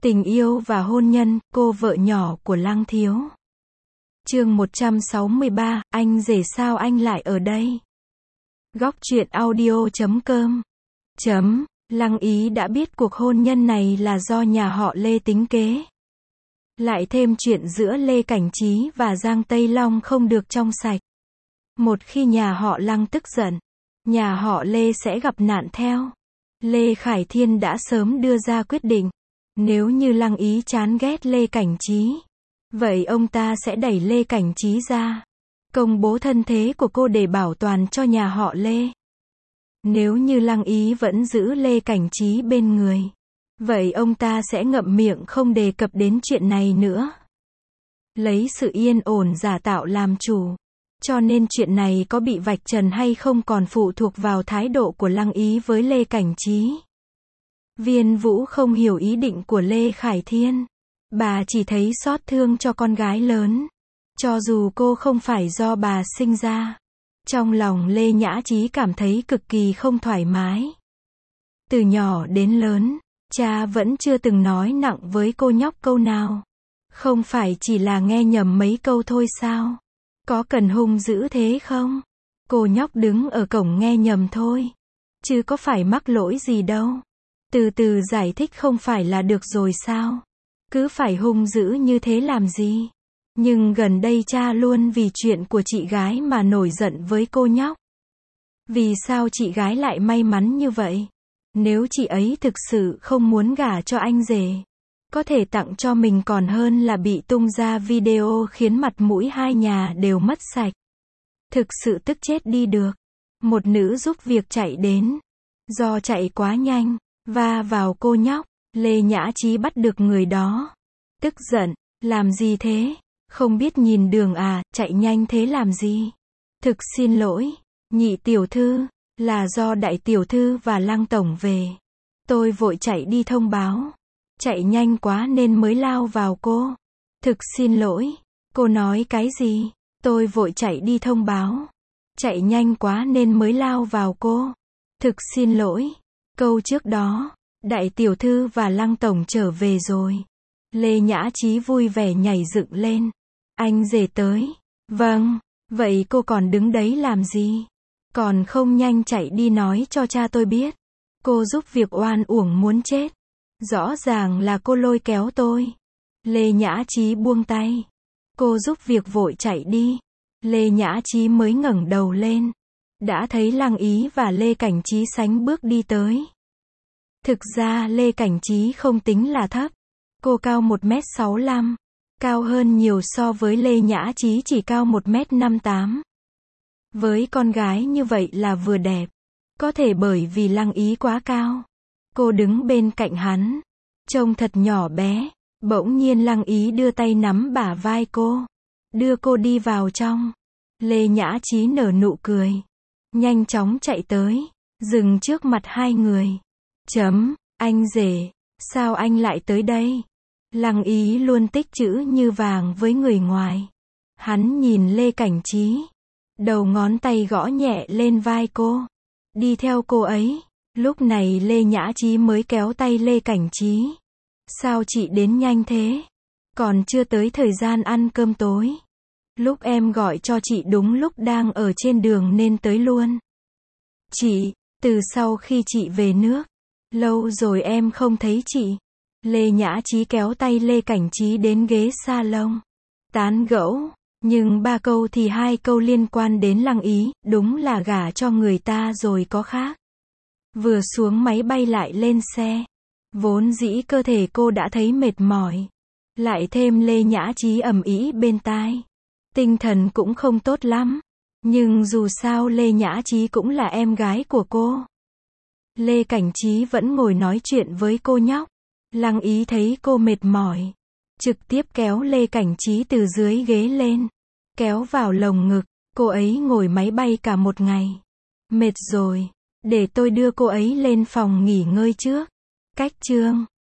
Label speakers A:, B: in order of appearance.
A: Tình yêu và hôn nhân, cô vợ nhỏ của Lăng Thiếu. Chương 163, anh rể sao anh lại ở đây? Góc truyện audio.com. Lăng Ý đã biết cuộc hôn nhân này là do nhà họ Lê tính kế. Lại thêm chuyện giữa Lê Cảnh Trí và Giang Tây Long không được trong sạch. Một khi nhà họ Lăng tức giận, nhà họ Lê sẽ gặp nạn theo. Lê Khải Thiên đã sớm đưa ra quyết định. Nếu như Lăng Ý chán ghét Lê Cảnh Trí, vậy ông ta sẽ đẩy Lê Cảnh Trí ra, công bố thân thế của cô để bảo toàn cho nhà họ Lê. Nếu như Lăng Ý vẫn giữ Lê Cảnh Trí bên người, vậy ông ta sẽ ngậm miệng không đề cập đến chuyện này nữa. Lấy sự yên ổn giả tạo làm chủ. Cho nên chuyện này có bị vạch trần hay không còn phụ thuộc vào thái độ của Lăng Ý với Lê Cảnh Trí. Viên Vũ không hiểu ý định của Lê Khải Thiên. Bà chỉ thấy xót thương cho con gái lớn. Cho dù cô không phải do bà sinh ra. Trong lòng Lê Nhã Trí cảm thấy cực kỳ không thoải mái. Từ nhỏ đến lớn, cha vẫn chưa từng nói nặng với cô nhóc câu nào. Không phải chỉ là nghe nhầm mấy câu thôi sao? Có cần hung dữ thế không? Cô nhóc đứng ở cổng nghe nhầm thôi. Chứ có phải mắc lỗi gì đâu. Từ từ giải thích không phải là được rồi sao? Cứ phải hung dữ như thế làm gì? Nhưng gần đây cha luôn vì chuyện của chị gái mà nổi giận với cô nhóc. Vì sao chị gái lại may mắn như vậy? Nếu chị ấy thực sự không muốn gả cho anh rể, có thể tặng cho mình còn hơn là bị tung ra video khiến mặt mũi hai nhà đều mất sạch. Thực sự tức chết đi được. Một nữ giúp việc chạy đến. Do chạy quá nhanh, va vào cô nhóc, Lê Nhã Trí bắt được người đó. Tức giận, làm gì thế? Không biết nhìn đường à, chạy nhanh thế làm gì? Thực xin lỗi, nhị tiểu thư, là do đại tiểu thư và Lăng tổng về. Tôi vội chạy đi thông báo. Chạy nhanh quá nên mới lao vào cô. Thực xin lỗi. Cô nói cái gì? Tôi vội chạy đi thông báo. Chạy nhanh quá nên mới lao vào cô. Thực xin lỗi. Câu trước đó, đại tiểu thư và Lăng tổng trở về rồi. Lê Nhã Trí vui vẻ nhảy dựng lên. Anh rể tới. Vâng, vậy cô còn đứng đấy làm gì? Còn không nhanh chạy đi nói cho cha tôi biết. Cô giúp việc oan uổng muốn chết. Rõ ràng là cô lôi kéo tôi. Lê Nhã Trí buông tay. Cô giúp việc vội chạy đi. Lê Nhã Trí mới ngẩng đầu lên. Đã thấy Lăng Ý và Lê Cảnh Trí sánh bước đi tới. Thực ra Lê Cảnh Trí không tính là thấp. Cô cao 1m65. Cao hơn nhiều so với Lê Nhã Trí chỉ cao 1m58. Với con gái như vậy là vừa đẹp. Có thể bởi vì Lăng Ý quá cao. Cô đứng bên cạnh hắn. Trông thật nhỏ bé. Bỗng nhiên Lăng Ý đưa tay nắm bả vai cô. Đưa cô đi vào trong. Lê Nhã Trí nở nụ cười. Nhanh chóng chạy tới. Dừng trước mặt hai người. Anh rể. Sao anh lại tới đây? Lăng Ý luôn tích chữ như vàng với người ngoài. Hắn nhìn Lê Cảnh Trí. Đầu ngón tay gõ nhẹ lên vai cô. Đi theo cô ấy. Lúc này Lê Nhã Trí mới kéo tay Lê Cảnh Trí. Sao chị đến nhanh thế? Còn chưa tới thời gian ăn cơm tối. Lúc em gọi cho chị đúng lúc đang ở trên đường nên tới luôn. Chị, từ sau khi chị về nước, lâu rồi em không thấy chị. Lê Nhã Trí kéo tay Lê Cảnh Trí đến ghế salon. Tán gẫu, nhưng 3 câu thì 2 câu liên quan đến Lăng Ý, đúng là gả cho người ta rồi có khác. Vừa xuống máy bay lại lên xe. Vốn dĩ cơ thể cô đã thấy mệt mỏi. Lại thêm Lê Nhã Trí ầm ĩ bên tai. Tinh thần cũng không tốt lắm. Nhưng dù sao Lê Nhã Trí cũng là em gái của cô. Lê Cảnh Trí vẫn ngồi nói chuyện với cô nhóc. Lăng Ý thấy cô mệt mỏi. Trực tiếp kéo Lê Cảnh Trí từ dưới ghế lên. Kéo vào lồng ngực. Cô ấy ngồi máy bay cả một ngày. Mệt rồi. Để tôi đưa cô ấy lên phòng nghỉ ngơi trước. Cách chương